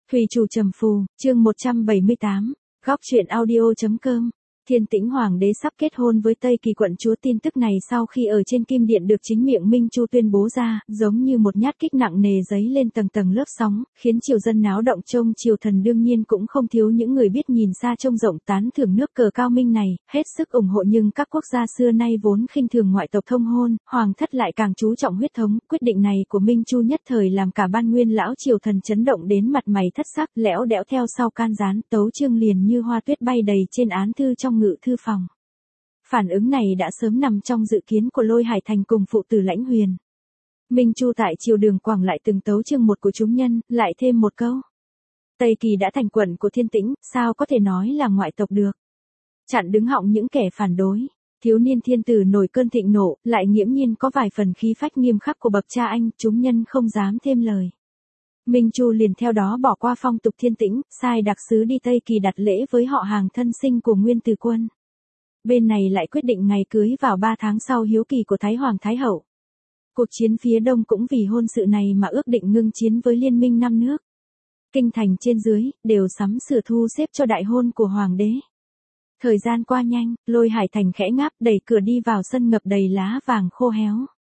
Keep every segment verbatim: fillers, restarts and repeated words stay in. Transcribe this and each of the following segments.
Thủy chủ trầm phù, chương một trăm bảy mươi tám, góc truyện audio.com. Thiên Tĩnh Hoàng đế sắp kết hôn với Tây Kỳ quận chúa. Tin tức này sau khi ở trên kim điện được chính miệng Minh Chu tuyên bố ra, giống như một nhát kích nặng nề giấy lên tầng tầng lớp sóng, khiến triều dân náo động. Trông triều thần đương nhiên cũng không thiếu những người biết nhìn xa trông rộng tán thưởng nước cờ cao minh này, hết sức ủng hộ. Nhưng các quốc gia xưa nay vốn khinh thường ngoại tộc thông hôn, hoàng thất lại càng chú trọng huyết thống. Quyết định này của Minh Chu nhất thời làm cả ban nguyên lão triều thần chấn động đến mặt mày thất sắc, lẽo đẽo theo sau can gián, tấu chương liền như hoa tuyết bay đầy trên án thư trong ngự thư phòng. Phản ứng này đã sớm nằm trong dự kiến của Lôi Hải Thành cùng phụ tử Lãnh Huyền. Minh Chu tại triều đường quảng lại từng tấu chương một của chúng nhân, lại thêm một câu. Tây Kỳ đã thành quận của Thiên Tĩnh, sao có thể nói là ngoại tộc được. Chặn đứng họng những kẻ phản đối. Thiếu niên thiên tử nổi cơn thịnh nộ, lại nghiễm nhiên có vài phần khí phách nghiêm khắc của bậc cha anh, chúng nhân không dám thêm lời. Minh Chu liền theo đó bỏ qua phong tục Thiên Tĩnh, sai đặc sứ đi Tây Kỳ đặt lễ với họ hàng thân sinh của Nguyên Từ Quân. Bên này lại quyết định ngày cưới vào ba tháng sau hiếu kỳ của Thái Hoàng Thái Hậu. Cuộc chiến phía đông cũng vì hôn sự này mà ước định ngưng chiến với liên minh năm nước. Kinh thành trên dưới, đều sắm sửa thu xếp cho đại hôn của Hoàng đế. Thời gian qua nhanh, Lôi Hải Thành khẽ ngáp đẩy cửa đi vào sân ngập đầy lá vàng khô héo.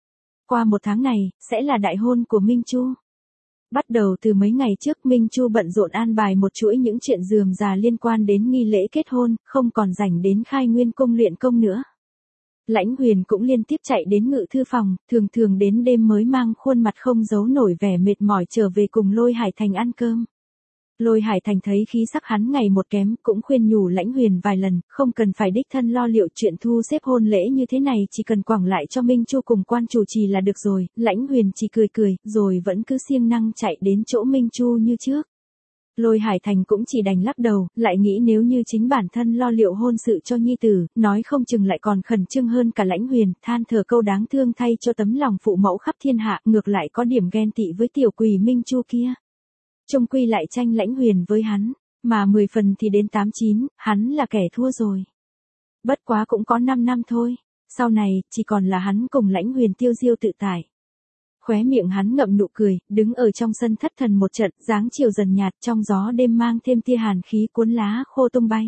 Qua một tháng này, sẽ là đại hôn của Minh Chu. Bắt đầu từ mấy ngày trước, Minh Chu bận rộn an bài một chuỗi những chuyện rườm rà liên quan đến nghi lễ kết hôn, không còn rảnh đến Khai Nguyên cung luyện công nữa. Lãnh Huyền cũng liên tiếp chạy đến ngự thư phòng, thường thường đến đêm mới mang khuôn mặt không giấu nổi vẻ mệt mỏi trở về cùng Lôi Hải Thành ăn cơm. Lôi Hải Thành thấy khí sắc hắn ngày một kém, cũng khuyên nhủ Lãnh Huyền vài lần, không cần phải đích thân lo liệu chuyện thu xếp hôn lễ như thế này, chỉ cần quẳng lại cho Minh Chu cùng quan chủ trì là được rồi. Lãnh Huyền chỉ cười cười, rồi vẫn cứ siêng năng chạy đến chỗ Minh Chu như trước. Lôi Hải Thành cũng chỉ đành lắc đầu, lại nghĩ nếu như chính bản thân lo liệu hôn sự cho nhi tử, nói không chừng lại còn khẩn trương hơn cả Lãnh Huyền, than thở câu đáng thương thay cho tấm lòng phụ mẫu khắp thiên hạ, ngược lại có điểm ghen tị với tiểu quỷ Minh Chu kia. Chung quy lại tranh Lãnh Huyền với hắn, mà mười phần thì đến tám chín, hắn là kẻ thua rồi. Bất quá cũng có năm năm thôi, sau này, chỉ còn là hắn cùng Lãnh Huyền tiêu diêu tự tại. Khóe miệng hắn ngậm nụ cười, đứng ở trong sân thất thần một trận, dáng chiều dần nhạt, trong gió đêm mang thêm tia hàn khí cuốn lá khô tung bay.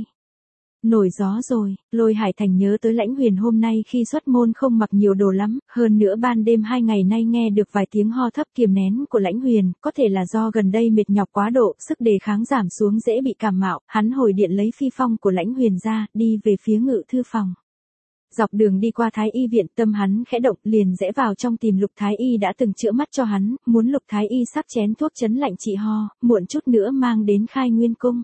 Nổi gió rồi, Lôi Hải Thành nhớ tới Lãnh Huyền hôm nay khi xuất môn không mặc nhiều đồ lắm, hơn nữa ban đêm hai ngày nay nghe được vài tiếng ho thấp kiềm nén của Lãnh Huyền, có thể là do gần đây mệt nhọc quá độ, sức đề kháng giảm xuống dễ bị cảm mạo, hắn hồi điện lấy phi phong của Lãnh Huyền ra, đi về phía ngự thư phòng. Dọc đường đi qua Thái Y viện, tâm hắn khẽ động, liền rẽ vào trong tìm Lục Thái Y đã từng chữa mắt cho hắn, muốn Lục Thái Y sắc chén thuốc chấn lạnh trị ho, muộn chút nữa mang đến Khai Nguyên cung.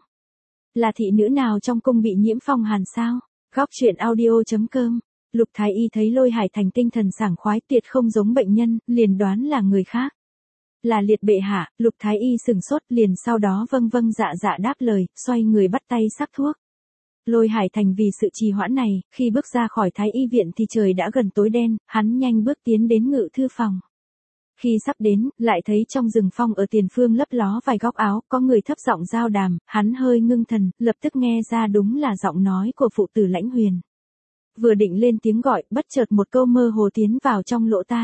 Là thị nữ nào trong cung bị nhiễm phong hàn sao? Góc truyện audio.com. Lục Thái Y thấy Lôi Hải Thành tinh thần sảng khoái tuyệt không giống bệnh nhân, liền đoán là người khác. Là Liệt bệ hạ. Lục Thái Y sừng sốt, liền sau đó vâng vâng dạ dạ đáp lời, xoay người bắt tay sắc thuốc. Lôi Hải Thành vì sự trì hoãn này, khi bước ra khỏi Thái Y viện thì trời đã gần tối đen, hắn nhanh bước tiến đến ngự thư phòng. Khi sắp đến, lại thấy trong rừng phong ở tiền phương lấp ló vài góc áo, có người thấp giọng giao đàm, hắn hơi ngưng thần, lập tức nghe ra đúng là giọng nói của phụ tử Lãnh Huyền. Vừa định lên tiếng gọi, bất chợt một câu mơ hồ tiến vào trong lỗ tai.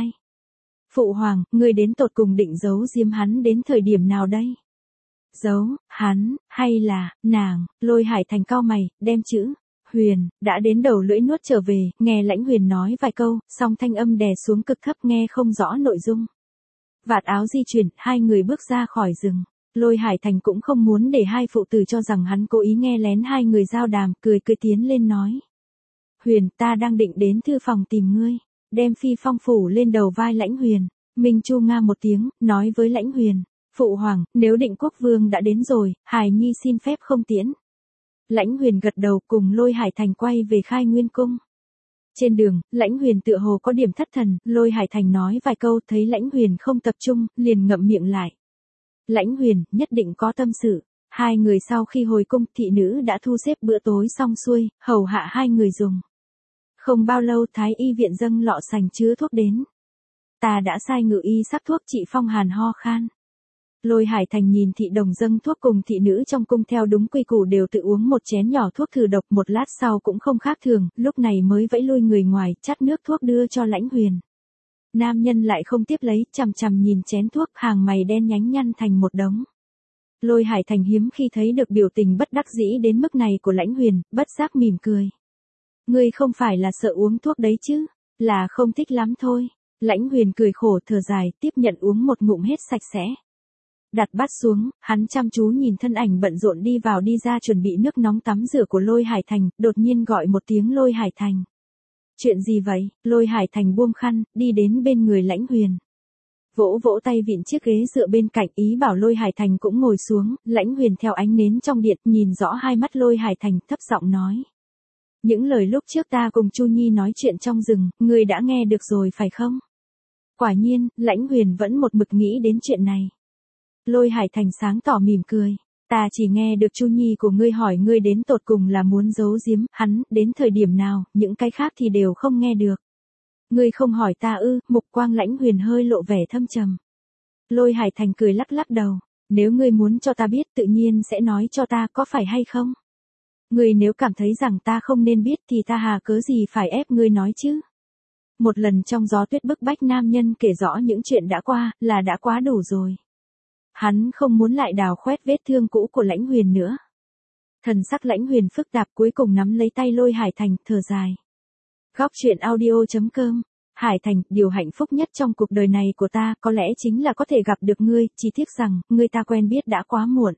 Phụ hoàng, ngươi đến tột cùng định giấu diếm hắn đến thời điểm nào đây? Giấu, hắn, hay là, nàng? Lôi Hải Thành cau mày, đem chữ Huyền, đã đến đầu lưỡi nuốt trở về, nghe Lãnh Huyền nói vài câu, song thanh âm đè xuống cực thấp nghe không rõ nội dung. Vạt áo di chuyển, hai người bước ra khỏi rừng. Lôi Hải Thành cũng không muốn để hai phụ tử cho rằng hắn cố ý nghe lén hai người giao đàm, cười cười tiến lên nói. Huyền, ta đang định đến thư phòng tìm ngươi, đem phi phong phủ lên đầu vai Lãnh Huyền. Minh Chu nga một tiếng, nói với Lãnh Huyền. Phụ hoàng, nếu Định Quốc Vương đã đến rồi, hài nhi xin phép không tiễn. Lãnh Huyền gật đầu cùng Lôi Hải Thành quay về Khai Nguyên cung. Trên đường, Lãnh Huyền tựa hồ có điểm thất thần, Lôi Hải Thành nói vài câu, thấy Lãnh Huyền không tập trung, liền ngậm miệng lại. Lãnh Huyền, nhất định có tâm sự. Hai người sau khi hồi cung, thị nữ đã thu xếp bữa tối xong xuôi, hầu hạ hai người dùng. Không bao lâu Thái Y viện dâng lọ sành chứa thuốc đến. Ta đã sai ngự y sắc thuốc trị phong hàn ho khan. Lôi Hải Thành nhìn thị đồng dâng thuốc cùng thị nữ trong cung theo đúng quy củ đều tự uống một chén nhỏ thuốc thử độc, một lát sau cũng không khác thường, lúc này mới vẫy lui người ngoài, chắt nước thuốc đưa cho Lãnh Huyền. Nam nhân lại không tiếp lấy, chằm chằm nhìn chén thuốc, hàng mày đen nhánh nhăn thành một đống. Lôi Hải Thành hiếm khi thấy được biểu tình bất đắc dĩ đến mức này của Lãnh Huyền, bất giác mỉm cười. Ngươi không phải là sợ uống thuốc đấy chứ, là không thích lắm thôi. Lãnh Huyền cười khổ thở dài, tiếp nhận uống một ngụm hết sạch sẽ. Đặt bát xuống, hắn chăm chú nhìn thân ảnh bận rộn đi vào đi ra chuẩn bị nước nóng tắm rửa của Lôi Hải Thành, đột nhiên gọi một tiếng Lôi Hải Thành. Chuyện gì vậy? Lôi Hải Thành buông khăn, đi đến bên người Lãnh Huyền. Vỗ vỗ tay vịn chiếc ghế dựa bên cạnh, ý bảo Lôi Hải Thành cũng ngồi xuống. Lãnh Huyền theo ánh nến trong điện, nhìn rõ hai mắt Lôi Hải Thành, thấp giọng nói. Những lời lúc trước ta cùng Chu Nhi nói chuyện trong rừng, ngươi đã nghe được rồi phải không? Quả nhiên, Lãnh Huyền vẫn một mực nghĩ đến chuyện này. Lôi Hải Thành sáng tỏ mỉm cười. Ta chỉ nghe được Chu Nhi của ngươi hỏi ngươi đến tột cùng là muốn giấu giếm hắn, đến thời điểm nào, những cái khác thì đều không nghe được. Ngươi không hỏi ta ư? Mục quang Lãnh Huyền hơi lộ vẻ thâm trầm. Lôi Hải Thành cười lắc lắc đầu. Nếu ngươi muốn cho ta biết tự nhiên sẽ nói cho ta, có phải hay không? Ngươi nếu cảm thấy rằng ta không nên biết thì ta hà cớ gì phải ép ngươi nói chứ? Một lần trong gió tuyết bức bách nam nhân kể rõ những chuyện đã qua, là đã quá đủ rồi. Hắn không muốn lại đào khoét vết thương cũ của Lãnh Huyền nữa. Thần sắc Lãnh Huyền phức tạp, cuối cùng nắm lấy tay Lôi Hải Thành, thở dài. Góc truyện audio chấm com. Hải Thành, điều hạnh phúc nhất trong cuộc đời này của ta có lẽ chính là có thể gặp được ngươi, chỉ tiếc rằng, ngươi ta quen biết đã quá muộn.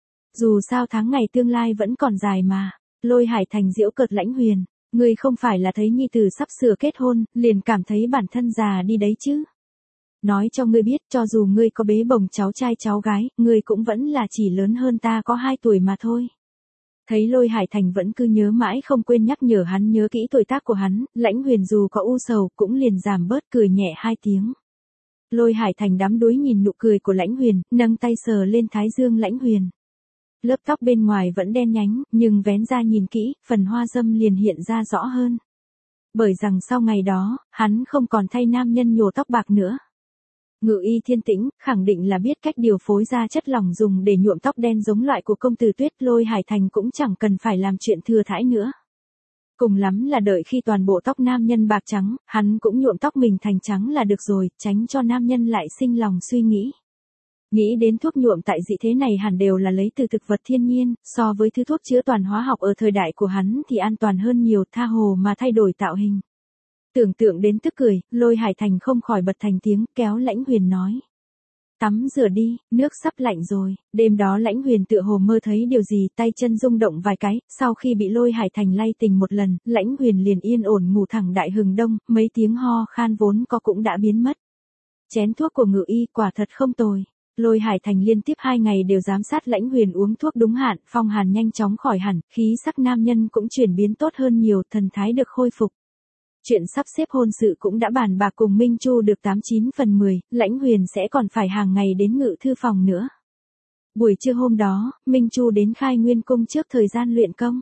Dù sao tháng ngày tương lai vẫn còn dài mà. Lôi Hải Thành giễu cợt Lãnh Huyền. Ngươi không phải là thấy nhi tử sắp sửa kết hôn, liền cảm thấy bản thân già đi đấy chứ. Nói cho ngươi biết, cho dù ngươi có bế bồng cháu trai cháu gái, ngươi cũng vẫn là chỉ lớn hơn ta có hai tuổi mà thôi. Thấy Lôi Hải Thành vẫn cứ nhớ mãi không quên nhắc nhở hắn nhớ kỹ tuổi tác của hắn, Lãnh Huyền dù có u sầu cũng liền giảm bớt, cười nhẹ hai tiếng. Lôi Hải Thành đắm đuối nhìn nụ cười của Lãnh Huyền, nâng tay sờ lên thái dương Lãnh Huyền. Lớp tóc bên ngoài vẫn đen nhánh, nhưng vén ra nhìn kỹ, phần hoa dâm liền hiện ra rõ hơn. Bởi rằng sau ngày đó, hắn không còn thay nam nhân nhổ tóc bạc nữa. Ngự y Thiên Tĩnh, khẳng định là biết cách điều phối ra chất lỏng dùng để nhuộm tóc đen giống loại của công tử Tuyết. Lôi Hải Thành cũng chẳng cần phải làm chuyện thừa thãi nữa. Cùng lắm là đợi khi toàn bộ tóc nam nhân bạc trắng, hắn cũng nhuộm tóc mình thành trắng là được rồi, tránh cho nam nhân lại sinh lòng suy nghĩ. Nghĩ đến thuốc nhuộm tại dị thế này hẳn đều là lấy từ thực vật thiên nhiên, so với thứ thuốc chữa toàn hóa học ở thời đại của hắn thì an toàn hơn nhiều, tha hồ mà thay đổi tạo hình. Tưởng tượng đến tức cười, Lôi Hải Thành không khỏi bật thành tiếng, kéo Lãnh Huyền nói. Tắm rửa đi, nước sắp lạnh rồi. Đêm đó Lãnh Huyền tựa hồ mơ thấy điều gì, tay chân rung động vài cái, sau khi bị Lôi Hải Thành lay tình một lần, Lãnh Huyền liền yên ổn ngủ thẳng đại hừng đông, mấy tiếng ho khan vốn có cũng đã biến mất. Chén thuốc của ngự y quả thật không tồi. Lôi Hải Thành liên tiếp hai ngày đều giám sát Lãnh Huyền uống thuốc đúng hạn, phong hàn nhanh chóng khỏi hẳn, khí sắc nam nhân cũng chuyển biến tốt hơn nhiều, thần thái được khôi phục. Chuyện sắp xếp hôn sự cũng đã bàn bạc cùng Minh Chu được tám chín phần mười, Lãnh Huyền sẽ còn phải hàng ngày đến ngự thư phòng nữa. Buổi trưa hôm đó, Minh Chu đến Khai Nguyên Cung trước thời gian luyện công.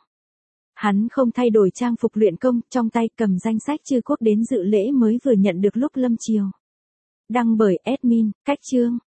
Hắn không thay đổi trang phục luyện công, trong tay cầm danh sách chư quốc đến dự lễ mới vừa nhận được lúc lâm chiều. Đăng bởi admin, cách chương.